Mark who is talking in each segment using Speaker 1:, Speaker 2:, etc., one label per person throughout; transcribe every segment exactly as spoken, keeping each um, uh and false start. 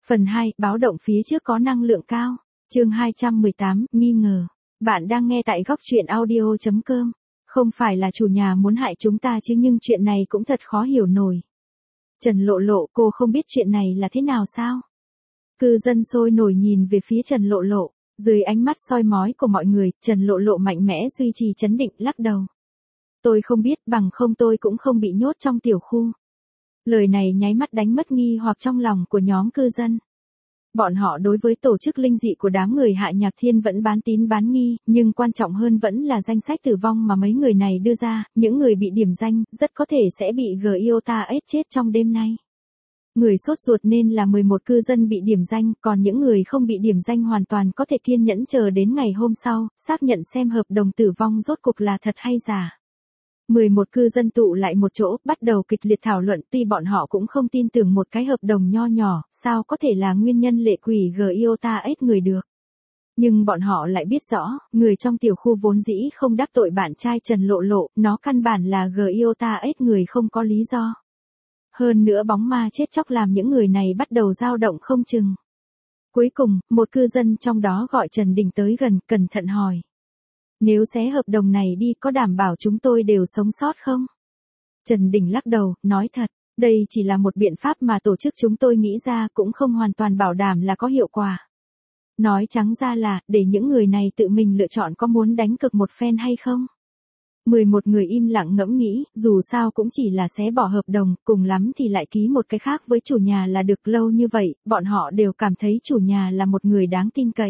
Speaker 1: Phần hai, báo động phía trước có năng lượng cao. Chương hai trăm mười tám, nghi ngờ. Bạn đang nghe tại góc truyện audio chấm com. Không phải là chủ nhà muốn hại chúng ta chứ nhưng chuyện này cũng thật khó hiểu nổi. Trần Lộ Lộ, cô không biết chuyện này là thế nào sao? Cư dân sôi nổi nhìn về phía Trần Lộ Lộ. Dưới ánh mắt soi mói của mọi người, Trần Lộ Lộ mạnh mẽ duy trì trấn định, lắc đầu. Tôi không biết, bằng không tôi cũng không bị nhốt trong tiểu khu. Lời này nháy mắt đánh mất nghi hoặc trong lòng của nhóm cư dân. Bọn họ đối với tổ chức linh dị của đám người Hạ Nhạc Thiên vẫn bán tín bán nghi, nhưng quan trọng hơn vẫn là danh sách tử vong mà mấy người này đưa ra, những người bị điểm danh, rất có thể sẽ bị Giota ết chết trong đêm nay. Người sốt ruột nên là mười một cư dân bị điểm danh, còn những người không bị điểm danh hoàn toàn có thể kiên nhẫn chờ đến ngày hôm sau, xác nhận xem hợp đồng tử vong rốt cuộc là thật hay giả. mười một cư dân tụ lại một chỗ, bắt đầu kịch liệt thảo luận, tuy bọn họ cũng không tin tưởng một cái hợp đồng nho nhỏ, sao có thể là nguyên nhân lệ quỷ Giota ết người được. Nhưng bọn họ lại biết rõ, người trong tiểu khu vốn dĩ không đắc tội bạn trai Trần Lộ Lộ, nó căn bản là Giota ết người không có lý do. Hơn nữa bóng ma chết chóc làm những người này bắt đầu dao động không chừng. Cuối cùng, một cư dân trong đó gọi Trần Đình tới gần, cẩn thận hỏi. Nếu xé hợp đồng này đi có đảm bảo chúng tôi đều sống sót không? Trần Đình lắc đầu, nói thật, đây chỉ là một biện pháp mà tổ chức chúng tôi nghĩ ra cũng không hoàn toàn bảo đảm là có hiệu quả. Nói trắng ra là, để những người này tự mình lựa chọn có muốn đánh cược một phen hay không? mười một người im lặng ngẫm nghĩ, dù sao cũng chỉ là xé bỏ hợp đồng, cùng lắm thì lại ký một cái khác với chủ nhà là được. Lâu như vậy, bọn họ đều cảm thấy chủ nhà là một người đáng tin cậy.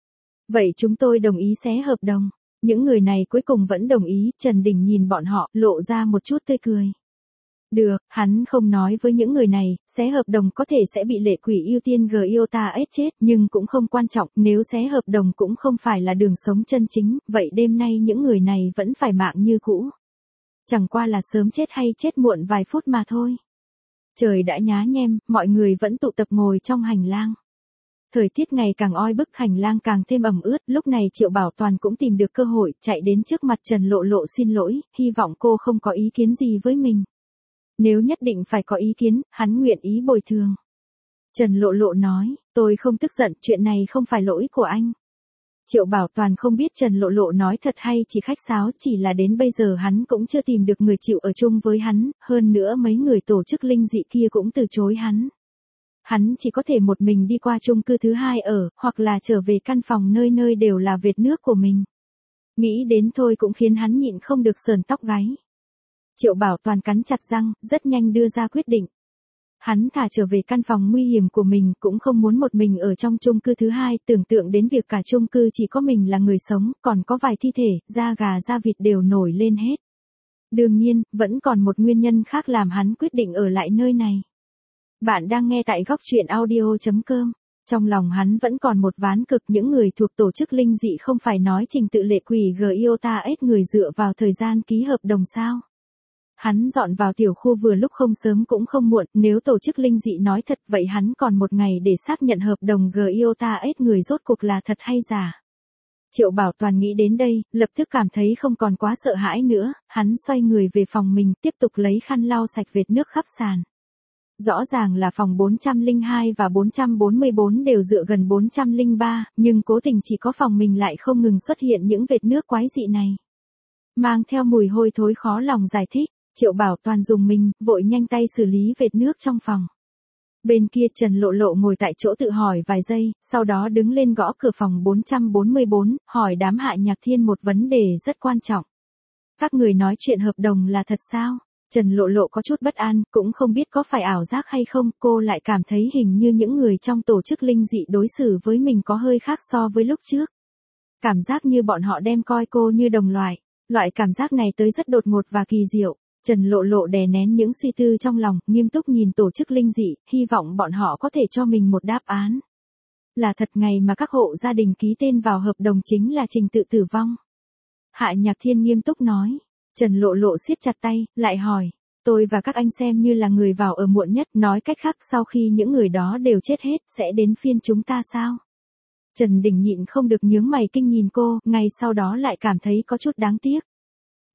Speaker 1: Vậy chúng tôi đồng ý xé hợp đồng. Những người này cuối cùng vẫn đồng ý, Trần Đình nhìn bọn họ, lộ ra một chút tươi cười. Được, hắn không nói với những người này, xé hợp đồng có thể sẽ bị lệ quỷ ưu tiên Giota ết chết, nhưng cũng không quan trọng, nếu xé hợp đồng cũng không phải là đường sống chân chính, vậy đêm nay những người này vẫn phải mạng như cũ. Chẳng qua là sớm chết hay chết muộn vài phút mà thôi. Trời đã nhá nhem, mọi người vẫn tụ tập ngồi trong hành lang. Thời tiết ngày càng oi bức, hành lang càng thêm ẩm ướt, lúc này Triệu Bảo Toàn cũng tìm được cơ hội, chạy đến trước mặt Trần Lộ Lộ xin lỗi, hy vọng cô không có ý kiến gì với mình. Nếu nhất định phải có ý kiến, hắn nguyện ý bồi thường. Trần Lộ Lộ nói, tôi không tức giận, chuyện này không phải lỗi của anh. Triệu Bảo Toàn không biết Trần Lộ Lộ nói thật hay chỉ khách sáo, chỉ là đến bây giờ hắn cũng chưa tìm được người chịu ở chung với hắn, hơn nữa mấy người tổ chức linh dị kia cũng từ chối hắn. Hắn chỉ có thể một mình đi qua chung cư thứ hai ở, hoặc là trở về căn phòng nơi nơi đều là vệt nước của mình. Nghĩ đến thôi cũng khiến hắn nhịn không được sờn tóc gáy. Triệu Bảo Toàn cắn chặt răng, rất nhanh đưa ra quyết định. Hắn thả trở về căn phòng nguy hiểm của mình, cũng không muốn một mình ở trong chung cư thứ hai, tưởng tượng đến việc cả chung cư chỉ có mình là người sống, còn có vài thi thể, da gà da vịt đều nổi lên hết. Đương nhiên, vẫn còn một nguyên nhân khác làm hắn quyết định ở lại nơi này. Bạn đang nghe tại góc truyện audio chấm com. Trong lòng hắn vẫn còn một ván cực, những người thuộc tổ chức linh dị không phải nói trình tự lệ quỷ Giota ết người dựa vào thời gian ký hợp đồng sao. Hắn dọn vào tiểu khu vừa lúc không sớm cũng không muộn, nếu tổ chức linh dị nói thật vậy hắn còn một ngày để xác nhận hợp đồng Giota ết người rốt cuộc là thật hay giả. Triệu Bảo Toàn nghĩ đến đây, lập tức cảm thấy không còn quá sợ hãi nữa, hắn xoay người về phòng mình, tiếp tục lấy khăn lau sạch vệt nước khắp sàn. Rõ ràng là phòng bốn trăm lẻ hai và bốn trăm bốn mươi bốn đều dựa gần bốn trăm lẻ ba, nhưng cố tình chỉ có phòng mình lại không ngừng xuất hiện những vệt nước quái dị này. Mang theo mùi hôi thối khó lòng giải thích, Triệu Bảo Toàn dùng mình, vội nhanh tay xử lý vệt nước trong phòng. Bên kia Trần Lộ Lộ ngồi tại chỗ tự hỏi vài giây, sau đó đứng lên gõ cửa phòng bốn trăm bốn mươi bốn, hỏi đám Hạ Nhạc Thiên một vấn đề rất quan trọng. Các người nói chuyện hợp đồng là thật sao? Trần Lộ Lộ có chút bất an, cũng không biết có phải ảo giác hay không, cô lại cảm thấy hình như những người trong tổ chức linh dị đối xử với mình có hơi khác so với lúc trước. Cảm giác như bọn họ đem coi cô như đồng loại, loại cảm giác này tới rất đột ngột và kỳ diệu. Trần Lộ Lộ đè nén những suy tư trong lòng, nghiêm túc nhìn tổ chức linh dị, hy vọng bọn họ có thể cho mình một đáp án. Là thật ngày mà các hộ gia đình ký tên vào hợp đồng chính là trình tự tử vong. Hạ Nhạc Thiên nghiêm túc nói. Trần Lộ Lộ siết chặt tay, lại hỏi, tôi và các anh xem như là người vào ở muộn nhất, nói cách khác sau khi những người đó đều chết hết, sẽ đến phiên chúng ta sao? Trần Đình nhịn không được nhướng mày kinh nhìn cô, ngay sau đó lại cảm thấy có chút đáng tiếc.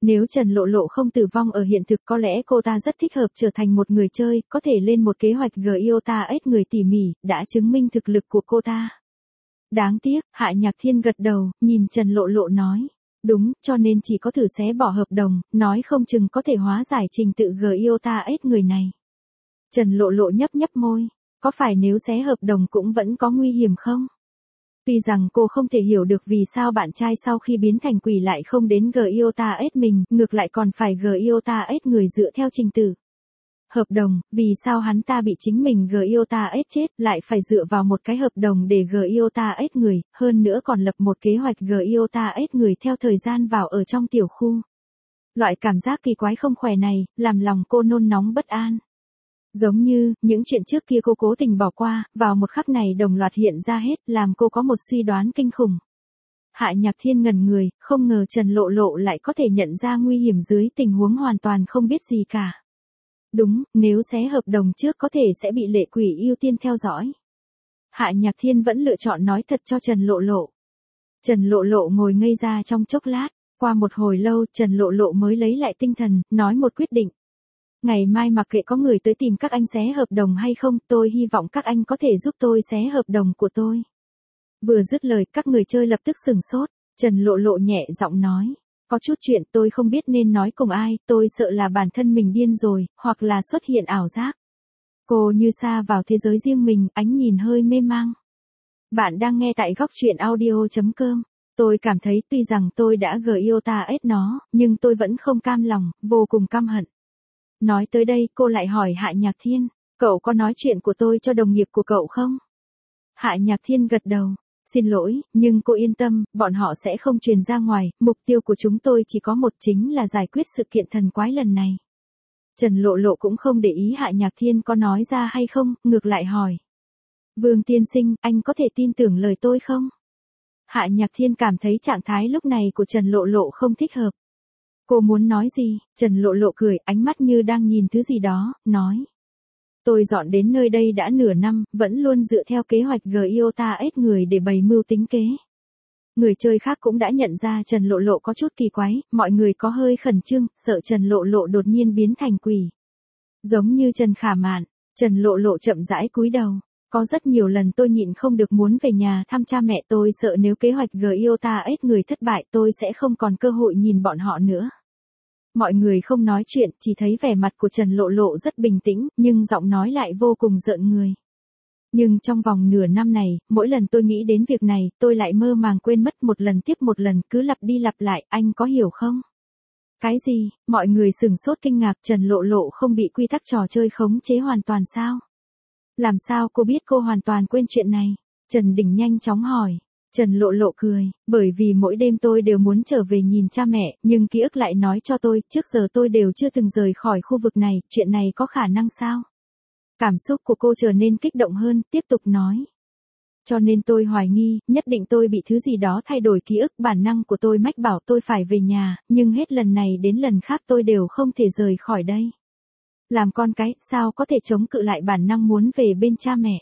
Speaker 1: Nếu Trần Lộ Lộ không tử vong ở hiện thực có lẽ cô ta rất thích hợp trở thành một người chơi, có thể lên một kế hoạch giê i ô tê ét người tỉ mỉ, đã chứng minh thực lực của cô ta. Đáng tiếc, Hạ Nhạc Thiên gật đầu, nhìn Trần Lộ Lộ nói. Đúng, cho nên chỉ có thử xé bỏ hợp đồng, nói không chừng có thể hóa giải trình tự giê i ô tê ét người này. Trần Lộ Lộ nhấp nhấp môi, có phải nếu xé hợp đồng cũng vẫn có nguy hiểm không? Tuy rằng cô không thể hiểu được vì sao bạn trai sau khi biến thành quỷ lại không đến giê i ô tê ét mình, ngược lại còn phải giê i ô tê ét người dựa theo trình tự. Hợp đồng, vì sao hắn ta bị chính mình giê i ô tê ét chết, lại phải dựa vào một cái hợp đồng để giê i ô tê ét người, hơn nữa còn lập một kế hoạch giê i ô tê ét người theo thời gian vào ở trong tiểu khu. Loại cảm giác kỳ quái không khỏe này, làm lòng cô nôn nóng bất an. Giống như, những chuyện trước kia cô cố tình bỏ qua, vào một khắc này đồng loạt hiện ra hết, làm cô có một suy đoán kinh khủng. Hạ Nhạc Thiên ngẩn người, không ngờ Trần Lộ Lộ lại có thể nhận ra nguy hiểm dưới tình huống hoàn toàn không biết gì cả. Đúng, nếu xé hợp đồng trước có thể sẽ bị lệ quỷ ưu tiên theo dõi. Hạ Nhạc Thiên vẫn lựa chọn nói thật cho Trần Lộ Lộ. Trần Lộ Lộ ngồi ngây ra trong chốc lát, qua một hồi lâu Trần Lộ Lộ mới lấy lại tinh thần, nói một quyết định. Ngày mai mặc kệ có người tới tìm các anh xé hợp đồng hay không, tôi hy vọng các anh có thể giúp tôi xé hợp đồng của tôi. Vừa dứt lời, các người chơi lập tức sửng sốt, Trần Lộ Lộ nhẹ giọng nói. Có chút chuyện tôi không biết nên nói cùng ai, tôi sợ là bản thân mình điên rồi, hoặc là xuất hiện ảo giác. Cô như xa vào thế giới riêng mình, ánh nhìn hơi mê mang. Bạn đang nghe tại góc truyện audio chấm com. Tôi cảm thấy tuy rằng tôi đã giê i ô tê ét nó, nhưng tôi vẫn không cam lòng, vô cùng căm hận. Nói tới đây cô lại hỏi Hạ Nhạc Thiên, cậu có nói chuyện của tôi cho đồng nghiệp của cậu không? Hạ Nhạc Thiên gật đầu, xin lỗi, nhưng cô yên tâm, bọn họ sẽ không truyền ra ngoài, mục tiêu của chúng tôi chỉ có một chính là giải quyết sự kiện thần quái lần này. Trần Lộ Lộ cũng không để ý Hạ Nhạc Thiên có nói ra hay không, ngược lại hỏi. Vương tiên sinh, anh có thể tin tưởng lời tôi không? Hạ Nhạc Thiên cảm thấy trạng thái lúc này của Trần Lộ Lộ không thích hợp. Cô muốn nói gì? Trần Lộ Lộ cười, ánh mắt như đang nhìn thứ gì đó, nói. Tôi dọn đến nơi đây đã nửa năm, vẫn luôn dựa theo kế hoạch giê i ô tê ét người để bày mưu tính kế. Người chơi khác cũng đã nhận ra Trần Lộ Lộ có chút kỳ quái, mọi người có hơi khẩn trương, sợ Trần Lộ Lộ đột nhiên biến thành quỷ. Giống như Trần Khả Mạn, Trần Lộ Lộ chậm rãi cúi đầu. Có rất nhiều lần tôi nhịn không được muốn về nhà thăm cha mẹ, tôi sợ nếu kế hoạch giê i ô tê ét người thất bại tôi sẽ không còn cơ hội nhìn bọn họ nữa. Mọi người không nói chuyện, chỉ thấy vẻ mặt của Trần Lộ Lộ rất bình tĩnh, nhưng giọng nói lại vô cùng rợn người. Nhưng trong vòng nửa năm này, mỗi lần tôi nghĩ đến việc này, tôi lại mơ màng quên mất một lần tiếp một lần, cứ lặp đi lặp lại, anh có hiểu không? Cái gì? Mọi người sửng sốt kinh ngạc, Trần Lộ Lộ không bị quy tắc trò chơi khống chế hoàn toàn sao? Làm sao cô biết cô hoàn toàn quên chuyện này? Trần Đình nhanh chóng hỏi. Trần Lộ Lộ cười, bởi vì mỗi đêm tôi đều muốn trở về nhìn cha mẹ, nhưng ký ức lại nói cho tôi, trước giờ tôi đều chưa từng rời khỏi khu vực này, chuyện này có khả năng sao? Cảm xúc của cô trở nên kích động hơn, tiếp tục nói. Cho nên tôi hoài nghi, nhất định tôi bị thứ gì đó thay đổi ký ức, bản năng của tôi mách bảo tôi phải về nhà, nhưng hết lần này đến lần khác tôi đều không thể rời khỏi đây. Làm con cái, sao có thể chống cự lại bản năng muốn về bên cha mẹ?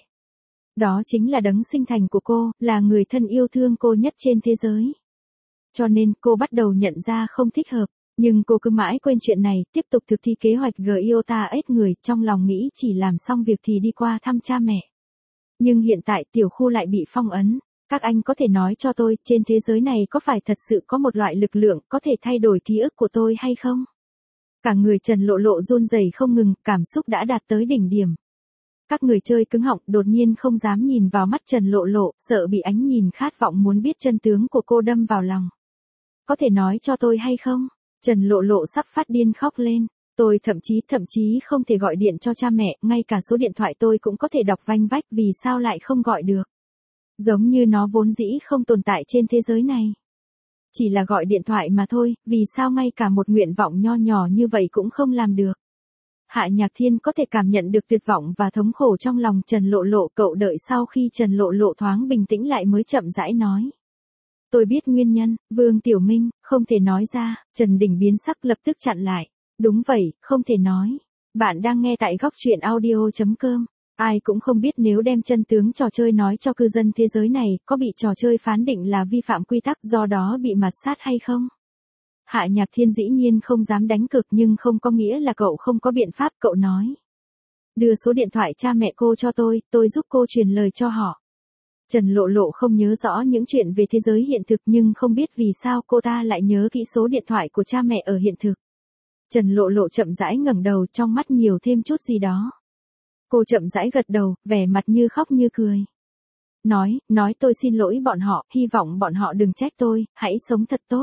Speaker 1: Đó chính là đấng sinh thành của cô, là người thân yêu thương cô nhất trên thế giới. Cho nên cô bắt đầu nhận ra không thích hợp, nhưng cô cứ mãi quên chuyện này, tiếp tục thực thi kế hoạch giê i ô tê ét người, trong lòng nghĩ chỉ làm xong việc thì đi qua thăm cha mẹ. Nhưng hiện tại tiểu khu lại bị phong ấn, các anh có thể nói cho tôi, trên thế giới này có phải thật sự có một loại lực lượng có thể thay đổi ký ức của tôi hay không? Cả người Trần Lộ Lộ run rẩy không ngừng, cảm xúc đã đạt tới đỉnh điểm. Các người chơi cứng họng, đột nhiên không dám nhìn vào mắt Trần Lộ Lộ, sợ bị ánh nhìn khát vọng muốn biết chân tướng của cô đâm vào lòng. Có thể nói cho tôi hay không? Trần Lộ Lộ sắp phát điên khóc lên. Tôi thậm chí thậm chí không thể gọi điện cho cha mẹ, ngay cả số điện thoại tôi cũng có thể đọc vanh vách, vì sao lại không gọi được? Giống như nó vốn dĩ không tồn tại trên thế giới này. Chỉ là gọi điện thoại mà thôi, vì sao ngay cả một nguyện vọng nho nhỏ như vậy cũng không làm được? Hạ Nhạc Thiên có thể cảm nhận được tuyệt vọng và thống khổ trong lòng Trần Lộ Lộ, cậu đợi sau khi Trần Lộ Lộ thoáng bình tĩnh lại mới chậm rãi nói. Tôi biết nguyên nhân, Vương Tiểu Minh, không thể nói ra, Trần Đình biến sắc lập tức chặn lại. Đúng vậy, không thể nói. Bạn đang nghe tại góc truyện audio chấm com. Ai cũng không biết nếu đem chân tướng trò chơi nói cho cư dân thế giới này, có bị trò chơi phán định là vi phạm quy tắc do đó bị mạt sát hay không? Hạ Nhạc Thiên dĩ nhiên không dám đánh cược nhưng không có nghĩa là cậu không có biện pháp, cậu nói. Đưa số điện thoại cha mẹ cô cho tôi, tôi giúp cô truyền lời cho họ. Trần Lộ Lộ không nhớ rõ những chuyện về thế giới hiện thực nhưng không biết vì sao cô ta lại nhớ kỹ số điện thoại của cha mẹ ở hiện thực. Trần Lộ Lộ chậm rãi ngẩng đầu, trong mắt nhiều thêm chút gì đó. Cô chậm rãi gật đầu, vẻ mặt như khóc như cười. Nói, nói tôi xin lỗi bọn họ, hy vọng bọn họ đừng trách tôi, hãy sống thật tốt.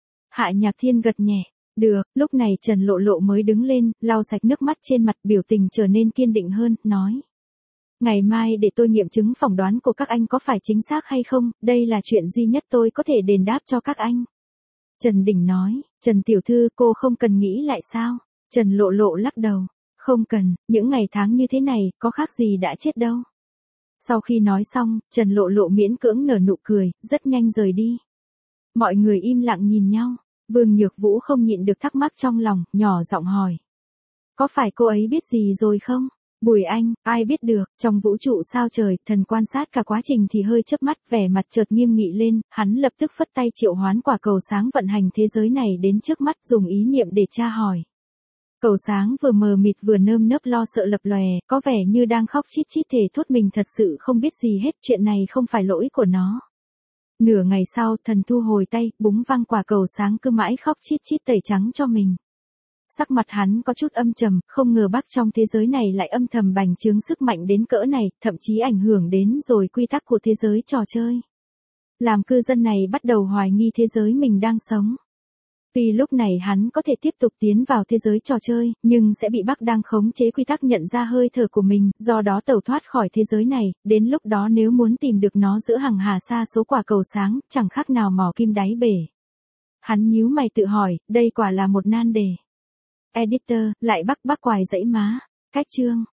Speaker 1: Hạ Nhạc Thiên gật nhẹ. Được, lúc này Trần Lộ Lộ mới đứng lên, lau sạch nước mắt trên mặt, biểu tình trở nên kiên định hơn, nói. Ngày mai để tôi nghiệm chứng phỏng đoán của các anh có phải chính xác hay không, đây là chuyện duy nhất tôi có thể đền đáp cho các anh. Trần Đình nói, Trần Tiểu Thư cô không cần nghĩ lại sao? Trần Lộ Lộ lắc đầu, không cần, những ngày tháng như thế này, có khác gì đã chết đâu. Sau khi nói xong, Trần Lộ Lộ miễn cưỡng nở nụ cười, rất nhanh rời đi. Mọi người im lặng nhìn nhau, Vương Nhược Vũ không nhịn được thắc mắc trong lòng, nhỏ giọng hỏi. Có phải cô ấy biết gì rồi không? Bùi Anh, ai biết được, trong vũ trụ sao trời, thần quan sát cả quá trình thì hơi chớp mắt, vẻ mặt chợt nghiêm nghị lên, hắn lập tức phất tay triệu hoán quả cầu sáng vận hành thế giới này đến trước mắt, dùng ý niệm để tra hỏi. Cầu sáng vừa mờ mịt vừa nơm nớp lo sợ lập lòe, có vẻ như đang khóc chít chít thề thốt mình thật sự không biết gì hết, chuyện này không phải lỗi của nó. Nửa ngày sau, thần thu hồi tay, búng văng quả cầu sáng cứ mãi khóc chít chít tẩy trắng cho mình. Sắc mặt hắn có chút âm trầm, không ngờ bác trong thế giới này lại âm thầm bành trướng sức mạnh đến cỡ này, thậm chí ảnh hưởng đến rồi quy tắc của thế giới trò chơi. Làm cư dân này bắt đầu hoài nghi thế giới mình đang sống. Vì lúc này hắn có thể tiếp tục tiến vào thế giới trò chơi, nhưng sẽ bị bác đang khống chế quy tắc nhận ra hơi thở của mình, do đó tẩu thoát khỏi thế giới này, đến lúc đó nếu muốn tìm được nó giữa hàng hà sa số quả cầu sáng, chẳng khác nào mò kim đáy bể. Hắn nhíu mày tự hỏi, đây quả là một nan đề. Editor, lại bắt bác quài dãy má. Cách chương.